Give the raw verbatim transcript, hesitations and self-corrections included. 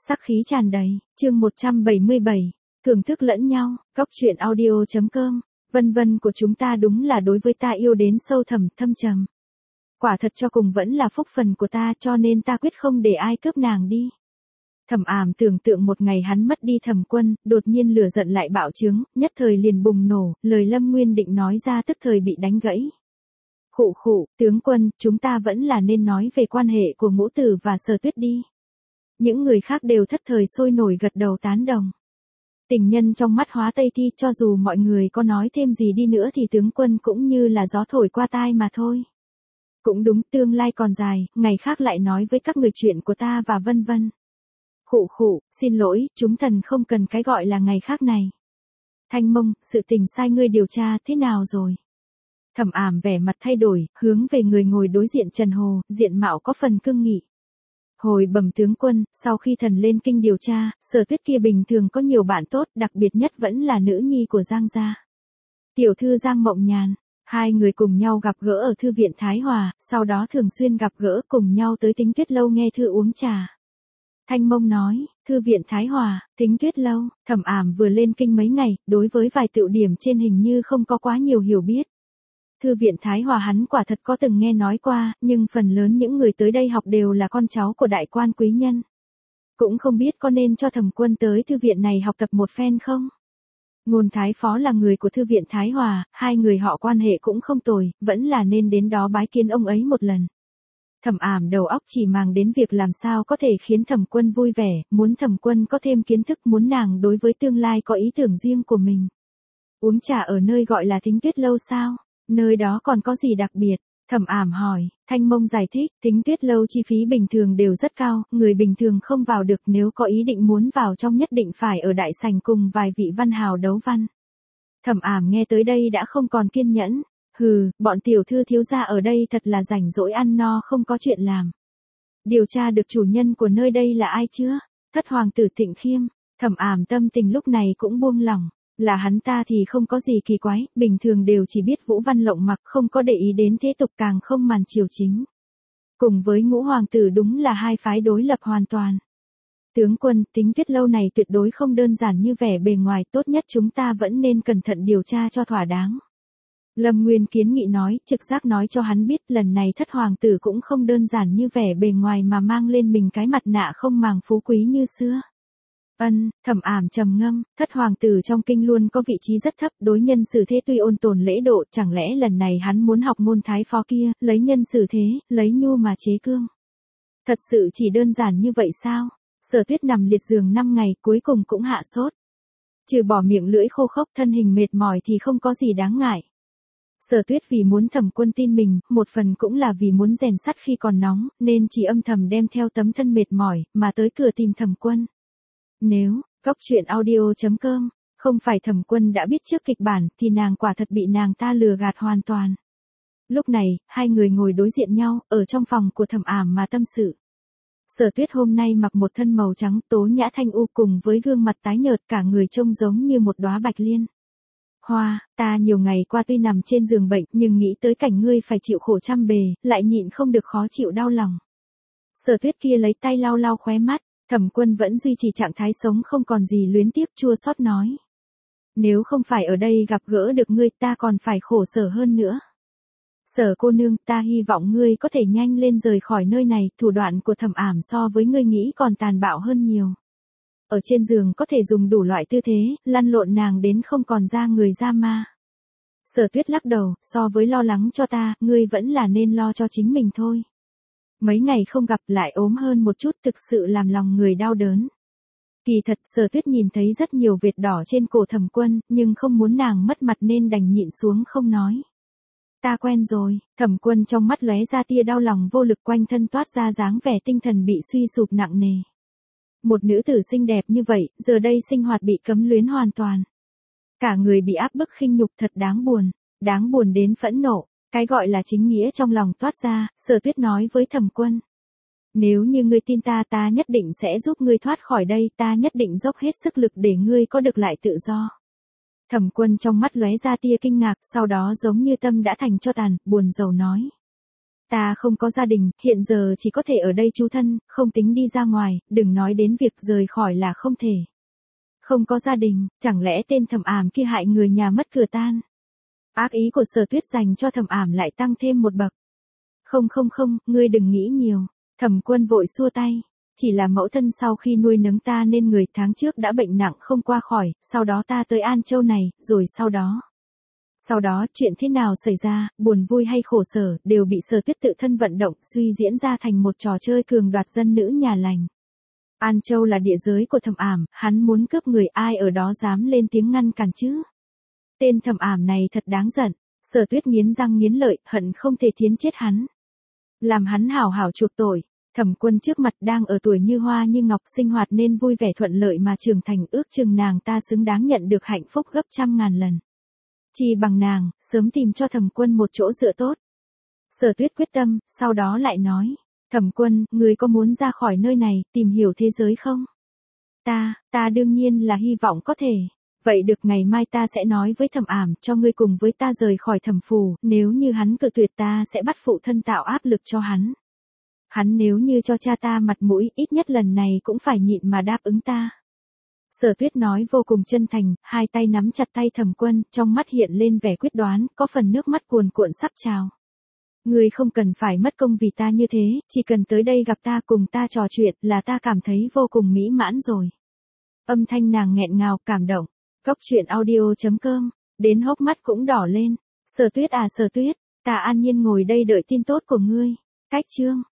Sắc khí tràn đầy, chương một trăm bảy mươi bảy, thưởng thức lẫn nhau, góc truyện audio.com, vân vân của chúng ta đúng là đối với ta yêu đến sâu thẳm thâm trầm. Quả thật cho cùng vẫn là phúc phần của ta, cho nên ta quyết không để ai cướp nàng đi. Thẩm Ảm tưởng tượng một ngày hắn mất đi Thẩm Quân, đột nhiên lửa giận lại bạo trướng, nhất thời liền bùng nổ, lời Lâm Nguyên định nói ra tức thời bị đánh gãy. Khụ khụ, tướng quân, chúng ta vẫn là nên nói về quan hệ của Ngũ Tử và Sở Tuyết đi. Những người khác đều thất thời sôi nổi gật đầu tán đồng. Tình nhân trong mắt Hóa Tây Thi, cho dù mọi người có nói thêm gì đi nữa thì tướng quân cũng như là gió thổi qua tai mà thôi. Cũng đúng, tương lai còn dài, ngày khác lại nói với các người chuyện của ta và vân vân. Khụ khụ, xin lỗi, chúng thần không cần cái gọi là ngày khác này. Thanh Mông, sự tình sai ngươi điều tra thế nào rồi? Thẩm Ảm vẻ mặt thay đổi, hướng về người ngồi đối diện Trần Hồ, diện mạo có phần cương nghị. Hồi bẩm tướng quân, sau khi thần lên kinh điều tra, Sở Tuyết kia bình thường có nhiều bạn tốt, đặc biệt nhất vẫn là nữ nhi của Giang gia. Tiểu thư Giang Mộng Nhàn, hai người cùng nhau gặp gỡ ở thư viện Thái Hòa, sau đó thường xuyên gặp gỡ cùng nhau tới Tính Tuyết lâu nghe thư uống trà. Thanh Mông nói, thư viện Thái Hòa, Tính Tuyết lâu, Thẩm Ảm vừa lên kinh mấy ngày, đối với vài tựu điểm trên hình như không có quá nhiều hiểu biết. Thư viện Thái Hòa hắn quả thật có từng nghe nói qua, nhưng phần lớn những người tới đây học đều là con cháu của đại quan quý nhân. Cũng không biết có nên cho Thẩm Quân tới thư viện này học tập một phen không? Ngôn Thái Phó là người của thư viện Thái Hòa, hai người họ quan hệ cũng không tồi, vẫn là nên đến đó bái kiến ông ấy một lần. Thẩm Ảm đầu óc chỉ màng đến việc làm sao có thể khiến Thẩm Quân vui vẻ, muốn Thẩm Quân có thêm kiến thức, muốn nàng đối với tương lai có ý tưởng riêng của mình. Uống trà ở nơi gọi là Tính Tuyết lâu sao? Nơi đó còn có gì đặc biệt? Thẩm Ảm hỏi. Thanh Mông giải thích, Tính Tuyết lâu chi phí bình thường đều rất cao, người bình thường không vào được, nếu có ý định muốn vào trong nhất định phải ở đại sảnh cùng vài vị văn hào đấu văn. Thẩm Ảm nghe tới đây đã không còn kiên nhẫn. Hừ, bọn tiểu thư thiếu gia ở đây thật là rảnh rỗi ăn no không có chuyện làm. Điều tra được chủ nhân của nơi đây là ai chưa? Thất hoàng tử Tịnh Khiêm. Thẩm Ảm tâm tình lúc này cũng buông lỏng. Là hắn ta thì không có gì kỳ quái, bình thường đều chỉ biết vũ văn lộng mặc, không có để ý đến thế tục, càng không màn triều chính. Cùng với Ngũ hoàng tử đúng là hai phái đối lập hoàn toàn. Tướng quân, Tính Tuyết lâu này tuyệt đối không đơn giản như vẻ bề ngoài, tốt nhất chúng ta vẫn nên cẩn thận điều tra cho thỏa đáng. Lâm Nguyên kiến nghị nói, trực giác nói cho hắn biết lần này thất hoàng tử cũng không đơn giản như vẻ bề ngoài mà mang lên mình cái mặt nạ không màng phú quý như xưa. Ân, Thẩm Ảm trầm ngâm, thất hoàng tử trong kinh luôn có vị trí rất thấp, đối nhân xử thế tuy ôn tồn lễ độ, chẳng lẽ lần này hắn muốn học môn Thái Phó kia, lấy nhân xử thế, lấy nhu mà chế cương. Thật sự chỉ đơn giản như vậy sao? Sở Tuyết nằm liệt giường năm ngày, cuối cùng cũng hạ sốt. Trừ bỏ miệng lưỡi khô khốc, thân hình mệt mỏi thì không có gì đáng ngại. Sở Tuyết vì muốn Thẩm Quân tin mình, một phần cũng là vì muốn rèn sắt khi còn nóng, nên chỉ âm thầm đem theo tấm thân mệt mỏi, mà tới cửa tìm Thẩm Quân. Nếu, góc truyện audio.com, không phải Thẩm Quân đã biết trước kịch bản, thì nàng quả thật bị nàng ta lừa gạt hoàn toàn. Lúc này, hai người ngồi đối diện nhau, ở trong phòng của Thẩm Ảm mà tâm sự. Sở Tuyết hôm nay mặc một thân màu trắng tố nhã thanh u cùng với gương mặt tái nhợt, cả người trông giống như một đóa bạch liên. Hoa, ta nhiều ngày qua tuy nằm trên giường bệnh, nhưng nghĩ tới cảnh ngươi phải chịu khổ trăm bề, lại nhịn không được khó chịu đau lòng. Sở Tuyết kia lấy tay lau lau khóe mắt. Thẩm Quân vẫn duy trì trạng thái sống không còn gì luyến tiếc, chua xót nói. Nếu không phải ở đây gặp gỡ được ngươi, ta còn phải khổ sở hơn nữa. Sở cô nương, ta hy vọng ngươi có thể nhanh lên rời khỏi nơi này, thủ đoạn của Thẩm Ảm so với ngươi nghĩ còn tàn bạo hơn nhiều. Ở trên giường có thể dùng đủ loại tư thế, lăn lộn nàng đến không còn ra người ra ma. Sở Tuyết lắc đầu, so với lo lắng cho ta, ngươi vẫn là nên lo cho chính mình thôi. Mấy ngày không gặp lại ốm hơn một chút, thực sự làm lòng người đau đớn. Kỳ thật Sở Tuyết nhìn thấy rất nhiều vệt đỏ trên cổ Thẩm Quân, nhưng không muốn nàng mất mặt nên đành nhịn xuống không nói. Ta quen rồi. Thẩm Quân trong mắt lóe ra tia đau lòng vô lực, quanh thân toát ra dáng vẻ tinh thần bị suy sụp nặng nề. Một nữ tử xinh đẹp như vậy, giờ đây sinh hoạt bị cấm luyến hoàn toàn. Cả người bị áp bức khinh nhục, thật đáng buồn, đáng buồn đến phẫn nộ. Cái gọi là chính nghĩa trong lòng toát ra, Sở Tuyết nói với Thẩm Quân. Nếu như ngươi tin ta, ta nhất định sẽ giúp ngươi thoát khỏi đây, ta nhất định dốc hết sức lực để ngươi có được lại tự do. Thẩm Quân trong mắt lóe ra tia kinh ngạc, sau đó giống như tâm đã thành tro tàn, buồn rầu nói. Ta không có gia đình, hiện giờ chỉ có thể ở đây trú thân, không tính đi ra ngoài, đừng nói đến việc rời khỏi là không thể. Không có gia đình, chẳng lẽ tên Thẩm Ảm kia hại người nhà mất cửa tan? Ác ý của Sở Tuyết dành cho Thẩm Ảm lại tăng thêm một bậc. Không không không, ngươi đừng nghĩ nhiều. Thẩm Quân vội xua tay. Chỉ là mẫu thân sau khi nuôi nấng ta nên người tháng trước đã bệnh nặng không qua khỏi, sau đó ta tới An Châu này, rồi sau đó. Sau đó, chuyện thế nào xảy ra, buồn vui hay khổ sở, đều bị Sở Tuyết tự thân vận động, suy diễn ra thành một trò chơi cường đoạt dân nữ nhà lành. An Châu là địa giới của Thẩm Ảm, hắn muốn cướp người, ai ở đó dám lên tiếng ngăn cản chứ? Tên Thẩm Ảm này thật đáng giận. Sở Tuyết nghiến răng nghiến lợi, hận không thể thiến chết hắn. Làm hắn hảo hảo chuộc tội. Thẩm Quân trước mặt đang ở tuổi như hoa như ngọc, sinh hoạt nên vui vẻ thuận lợi mà trưởng thành, ước chừng nàng ta xứng đáng nhận được hạnh phúc gấp trăm ngàn lần. Chỉ bằng nàng, sớm tìm cho Thẩm Quân một chỗ dựa tốt. Sở Tuyết quyết tâm, sau đó lại nói. Thẩm Quân, người có muốn ra khỏi nơi này, tìm hiểu thế giới không? Ta, ta đương nhiên là hy vọng có thể. Vậy được, ngày mai ta sẽ nói với Thẩm Ảm cho ngươi cùng với ta rời khỏi Thẩm phủ, nếu như hắn cự tuyệt ta sẽ bắt phụ thân tạo áp lực cho hắn. Hắn nếu như cho cha ta mặt mũi, ít nhất lần này cũng phải nhịn mà đáp ứng ta. Sở Tuyết nói vô cùng chân thành, hai tay nắm chặt tay Thẩm Quân, trong mắt hiện lên vẻ quyết đoán, có phần nước mắt cuồn cuộn sắp trào. Ngươi không cần phải mất công vì ta như thế, chỉ cần tới đây gặp ta cùng ta trò chuyện là ta cảm thấy vô cùng mỹ mãn rồi. Âm thanh nàng nghẹn ngào, cảm động. Cốc truyện audio chấm com, đến hốc mắt cũng đỏ lên. Sở Tuyết à Sở Tuyết, ta an nhiên ngồi đây đợi tin tốt của ngươi. Cách chương.